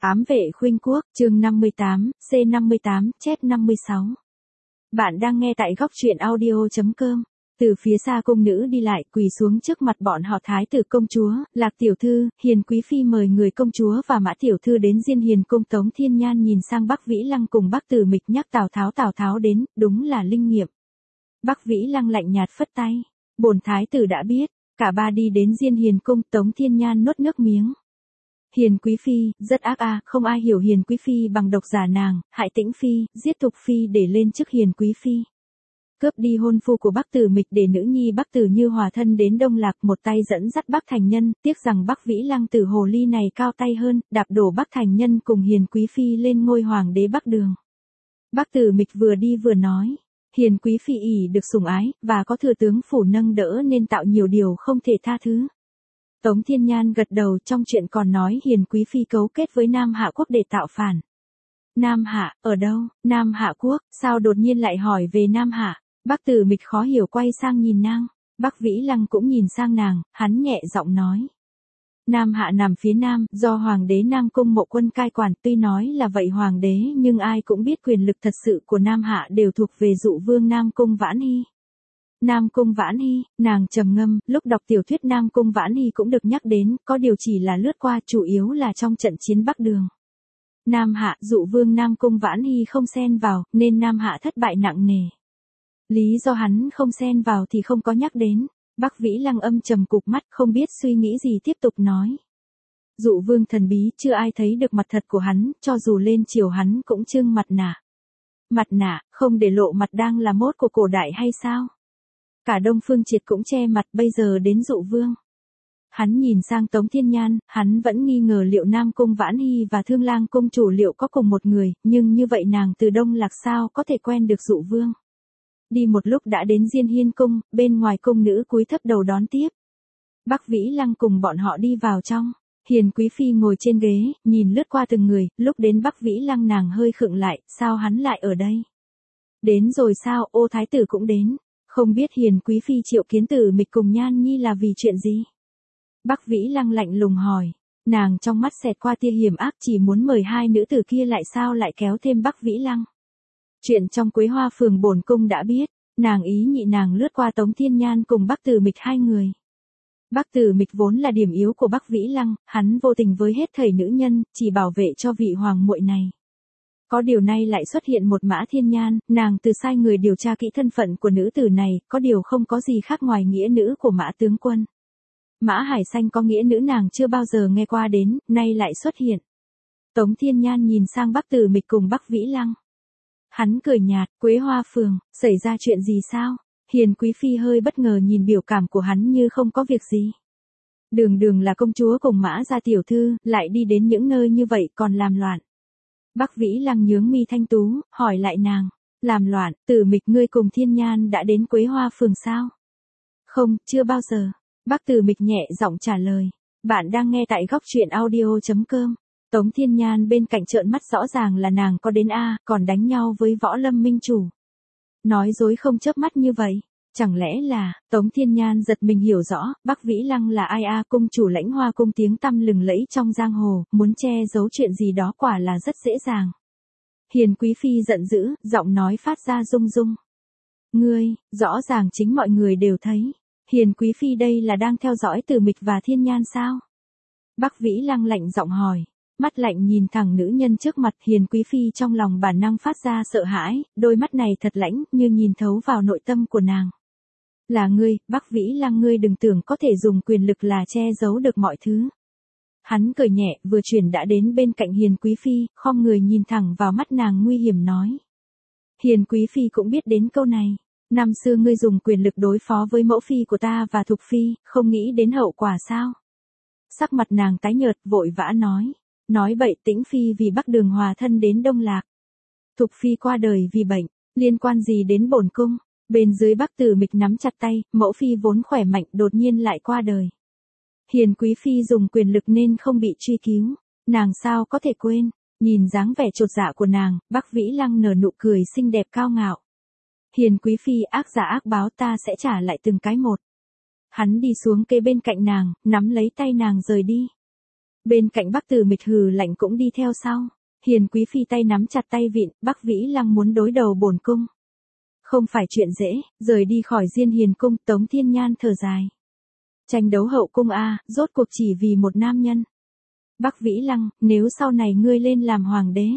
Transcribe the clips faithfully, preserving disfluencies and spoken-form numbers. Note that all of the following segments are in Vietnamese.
Ám vệ khuynh quốc, chương năm mươi tám, C năm mươi tám, chép năm mươi sáu. Bạn đang nghe tại góc truyện audio.com. Từ phía xa cung nữ đi lại, quỳ xuống trước mặt bọn họ thái tử công chúa, Lạc tiểu thư, Hiền quý phi mời người công chúa và Mã tiểu thư đến Diên Hiền cung. Tống Thiên Nhan nhìn sang Bắc Vĩ Lăng cùng Bắc Tử Mịch nhắc Tào Tháo Tào Tháo đến, đúng là linh nghiệm. Bắc Vĩ Lăng lạnh nhạt phất tay, bổn thái tử đã biết. Cả ba đi đến Diên Hiền cung. Tống Thiên Nhan nuốt nước miếng. Hiền quý phi, rất ác a, à, không ai hiểu Hiền quý phi bằng độc giả nàng, hại Tĩnh phi, giết Thục phi để lên chức Hiền quý phi. Cướp đi hôn phu của Bắc Tử Mịch để nữ nhi Bắc Tử Như hòa thân đến Đông Lạc, một tay dẫn dắt Bắc Thành Nhân, tiếc rằng Bắc Vĩ Lăng tử hồ ly này cao tay hơn, đạp đổ Bắc Thành Nhân cùng Hiền quý phi lên ngôi hoàng đế Bắc Đường. Bắc Tử Mịch vừa đi vừa nói, Hiền quý phi ỷ được sủng ái, và có thừa tướng phủ nâng đỡ nên tạo nhiều điều không thể tha thứ. Tống Thiên Nhan gật đầu, trong chuyện còn nói Hiền quý phi cấu kết với Nam Hạ quốc để tạo phản. Nam Hạ, ở đâu? Nam Hạ quốc, sao đột nhiên lại hỏi về Nam Hạ? Bắc Tử Mịch khó hiểu quay sang nhìn nàng, Bắc Vĩ Lăng cũng nhìn sang nàng, hắn nhẹ giọng nói. Nam Hạ nằm phía Nam, do Hoàng đế Nam Cung Mộ Quân cai quản, tuy nói là vậy Hoàng đế nhưng ai cũng biết quyền lực thật sự của Nam Hạ đều thuộc về dụ vương Nam Cung Vãn Hy. Nam Cung Vãn Hy, nàng trầm ngâm, lúc đọc tiểu thuyết Nam Cung Vãn Hy cũng được nhắc đến, có điều chỉ là lướt qua, chủ yếu là trong trận chiến Bắc Đường. Nam Hạ, dụ vương Nam Cung Vãn Hy không xen vào, nên Nam Hạ thất bại nặng nề. Lý do hắn không xen vào thì không có nhắc đến. Bắc Vĩ Lăng âm trầm cụp mắt, không biết suy nghĩ gì tiếp tục nói. Dụ vương thần bí, chưa ai thấy được mặt thật của hắn, cho dù lên triều hắn cũng trưng mặt nạ. Mặt nạ, không để lộ mặt đang là mốt của cổ đại hay sao? Cả Đông Phương Triệt cũng che mặt, bây giờ đến dụ vương. Hắn nhìn sang Tống Thiên Nhan, hắn vẫn nghi ngờ liệu Nam Cung Vãn Hy và Thương Lang Cung chủ liệu có cùng một người, nhưng như vậy nàng từ Đông Lạc sao có thể quen được dụ vương. Đi một lúc đã đến Diên Hiên cung, bên ngoài cung nữ cúi thấp đầu đón tiếp. Bắc Vĩ Lăng cùng bọn họ đi vào trong. Hiền quý phi ngồi trên ghế, nhìn lướt qua từng người, lúc đến Bắc Vĩ Lăng nàng hơi khựng lại, sao hắn lại ở đây? Đến rồi sao, ô thái tử cũng đến. Không biết Hiền quý phi triệu kiến Tử Mịch cùng Nhan Nhi là vì chuyện gì? Bắc Vĩ Lăng lạnh lùng hỏi, nàng trong mắt xẹt qua tia hiểm ác, chỉ muốn mời hai nữ tử kia lại sao lại kéo thêm Bắc Vĩ Lăng. Chuyện trong Quế Hoa phường bổn cung đã biết, nàng ý nhị nàng lướt qua Tống Thiên Nhan cùng Bắc Tử Mịch hai người. Bắc Tử Mịch vốn là điểm yếu của Bắc Vĩ Lăng, hắn vô tình với hết thảy nữ nhân, chỉ bảo vệ cho vị hoàng muội này. Có điều nay lại xuất hiện một Mã Thiên Nhan, nàng từ sai người điều tra kỹ thân phận của nữ tử này, có điều không có gì khác ngoài nghĩa nữ của Mã tướng quân. Mã Hải Xanh có nghĩa nữ nàng chưa bao giờ nghe qua đến, nay lại xuất hiện. Tống Thiên Nhan nhìn sang Bắc Tử Mịch cùng Bắc Vĩ Lăng. Hắn cười nhạt, Quế Hoa phường, xảy ra chuyện gì sao? Hiền quý phi hơi bất ngờ nhìn biểu cảm của hắn như không có việc gì. Đường đường là công chúa cùng Mã gia tiểu thư, lại đi đến những nơi như vậy còn làm loạn. Bắc Vĩ Lăng nhướng mi thanh tú, hỏi lại nàng, làm loạn, Tử Mịch ngươi cùng Thiên Nhan đã đến Quế Hoa phường sao? Không, chưa bao giờ. Bắc Tử Mịch nhẹ giọng trả lời, bạn đang nghe tại góc truyện audio.com. Tống Thiên Nhan bên cạnh trợn mắt, rõ ràng là nàng có đến a, còn đánh nhau với Võ Lâm minh chủ. Nói dối không chớp mắt như vậy, chẳng lẽ là, Tống Thiên Nhan giật mình hiểu rõ, Bắc Vĩ Lăng là ai a, cung chủ Lãnh Hoa cung tiếng tăm lừng lẫy trong giang hồ, muốn che giấu chuyện gì đó quả là rất dễ dàng. Hiền quý phi giận dữ, giọng nói phát ra rung rung. Ngươi, rõ ràng chính mọi người đều thấy, Hiền quý phi đây là đang theo dõi Tử Mịch và Thiên Nhan sao? Bắc Vĩ Lăng lạnh giọng hỏi. Mắt lạnh nhìn thẳng nữ nhân trước mặt, Hiền quý phi trong lòng bản năng phát ra sợ hãi, đôi mắt này thật lãnh, như nhìn thấu vào nội tâm của nàng. Là ngươi, Bắc Vĩ Lăng, ngươi đừng tưởng có thể dùng quyền lực là che giấu được mọi thứ. Hắn cười nhẹ, vừa chuyển đã đến bên cạnh Hiền quý phi, khom người nhìn thẳng vào mắt nàng nguy hiểm nói. Hiền quý phi cũng biết đến câu này. Năm xưa ngươi dùng quyền lực đối phó với mẫu phi của ta và Thục phi, không nghĩ đến hậu quả sao? Sắc mặt nàng tái nhợt, vội vã nói. Nói bậy, Tĩnh phi vì Bắc Đường hòa thân đến Đông Lạc. Thục phi qua đời vì bệnh, liên quan gì đến bổn cung? Bên dưới Bắc Tử Mịch nắm chặt tay, mẫu phi vốn khỏe mạnh đột nhiên lại qua đời. Hiền quý phi dùng quyền lực nên không bị truy cứu, nàng sao có thể quên? Nhìn dáng vẻ chột dạ của nàng, Bắc Vĩ Lăng nở nụ cười xinh đẹp cao ngạo. Hiền quý phi, ác giả ác báo, ta sẽ trả lại từng cái một. Hắn đi xuống kế bên cạnh nàng, nắm lấy tay nàng rời đi. Bên cạnh Bắc Tử Mịch hừ lạnh cũng đi theo sau. Hiền Quý Phi tay nắm chặt tay vịn, Bắc Vĩ Lăng muốn đối đầu bổn cung. Không phải chuyện dễ, rời đi khỏi Diên Hiền cung, Tống Thiên Nhan thở dài. Tranh đấu hậu cung a, rốt cuộc chỉ vì một nam nhân. Bắc Vĩ Lăng, nếu sau này ngươi lên làm hoàng đế,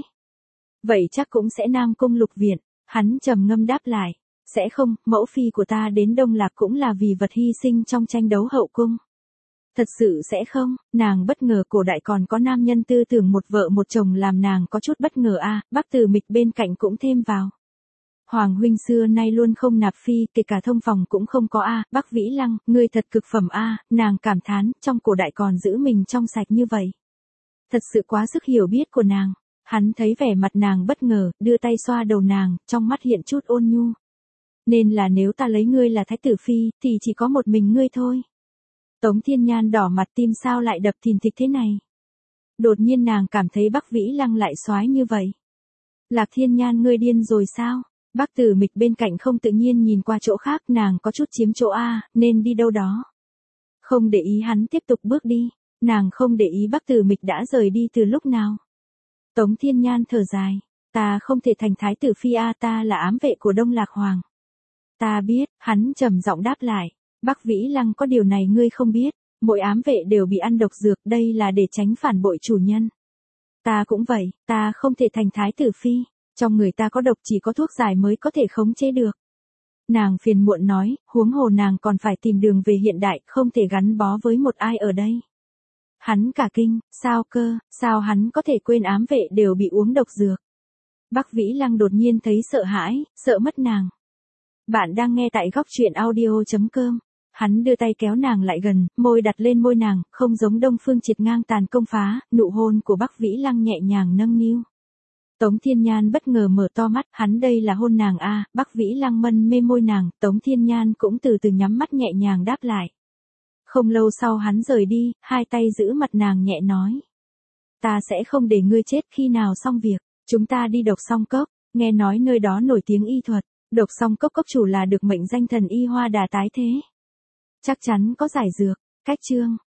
vậy chắc cũng sẽ Nam Cung Lục Viện. Hắn trầm ngâm đáp lại, sẽ không, mẫu phi của ta đến Đông Lạc cũng là vì vật hy sinh trong tranh đấu hậu cung. Thật sự sẽ không, nàng bất ngờ cổ đại còn có nam nhân tư tưởng một vợ một chồng làm nàng có chút bất ngờ a. Bắc Tử Mịch bên cạnh cũng thêm vào. Hoàng huynh xưa nay luôn không nạp phi, kể cả thông phòng cũng không có a. Bắc Vĩ Lăng, ngươi thật cực phẩm a. Nàng cảm thán, trong cổ đại còn giữ mình trong sạch như vậy. Thật sự quá sức hiểu biết của nàng. Hắn thấy vẻ mặt nàng bất ngờ, đưa tay xoa đầu nàng, trong mắt hiện chút ôn nhu. Nên là nếu ta lấy ngươi là thái tử phi, thì chỉ có một mình ngươi thôi. Tống Thiên Nhan đỏ mặt, tim sao lại đập thình thịch thế này. Đột nhiên nàng cảm thấy Bắc Vĩ Lăng lại soái như vậy. Lạc Thiên Nhan, ngươi điên rồi sao? Bắc Tử Mịch bên cạnh không tự nhiên nhìn qua chỗ khác, nàng có chút chiếm chỗ a, nên đi đâu đó. Không để ý hắn tiếp tục bước đi, nàng không để ý Bắc Tử Mịch đã rời đi từ lúc nào. Tống Thiên Nhan thở dài, ta không thể thành thái tử phi a, ta là ám vệ của Đông Lạc Hoàng. Ta biết, hắn trầm giọng đáp lại, Bắc Vĩ Lăng, có điều này ngươi không biết, mỗi ám vệ đều bị ăn độc dược, đây là để tránh phản bội chủ nhân. Ta cũng vậy, ta không thể thành thái tử phi, trong người ta có độc, chỉ có thuốc giải mới có thể khống chế được. Nàng phiền muộn nói, huống hồ nàng còn phải tìm đường về hiện đại, không thể gắn bó với một ai ở đây. Hắn cả kinh, sao cơ, sao hắn có thể quên ám vệ đều bị uống độc dược. Bắc Vĩ Lăng đột nhiên thấy sợ hãi, sợ mất nàng. Bạn đang nghe tại góc truyện audio chấm com. Hắn đưa tay kéo nàng lại gần, môi đặt lên môi nàng, không giống Đông Phương Triệt ngang tàn công phá, nụ hôn của Bắc Vĩ Lăng nhẹ nhàng nâng niu. Tống Thiên Nhan bất ngờ mở to mắt, hắn đây là hôn nàng a. Bắc Vĩ Lăng mân mê môi nàng, Tống Thiên Nhan cũng từ từ nhắm mắt nhẹ nhàng đáp lại. Không lâu sau hắn rời đi, hai tay giữ mặt nàng nhẹ nói. Ta sẽ không để ngươi chết, khi nào xong việc, chúng ta đi Độc Song Cốc, nghe nói nơi đó nổi tiếng y thuật, Độc Song Cốc cốc chủ là được mệnh danh thần y Hoa Đà tái thế. Chắc chắn có giải dược, cách chương.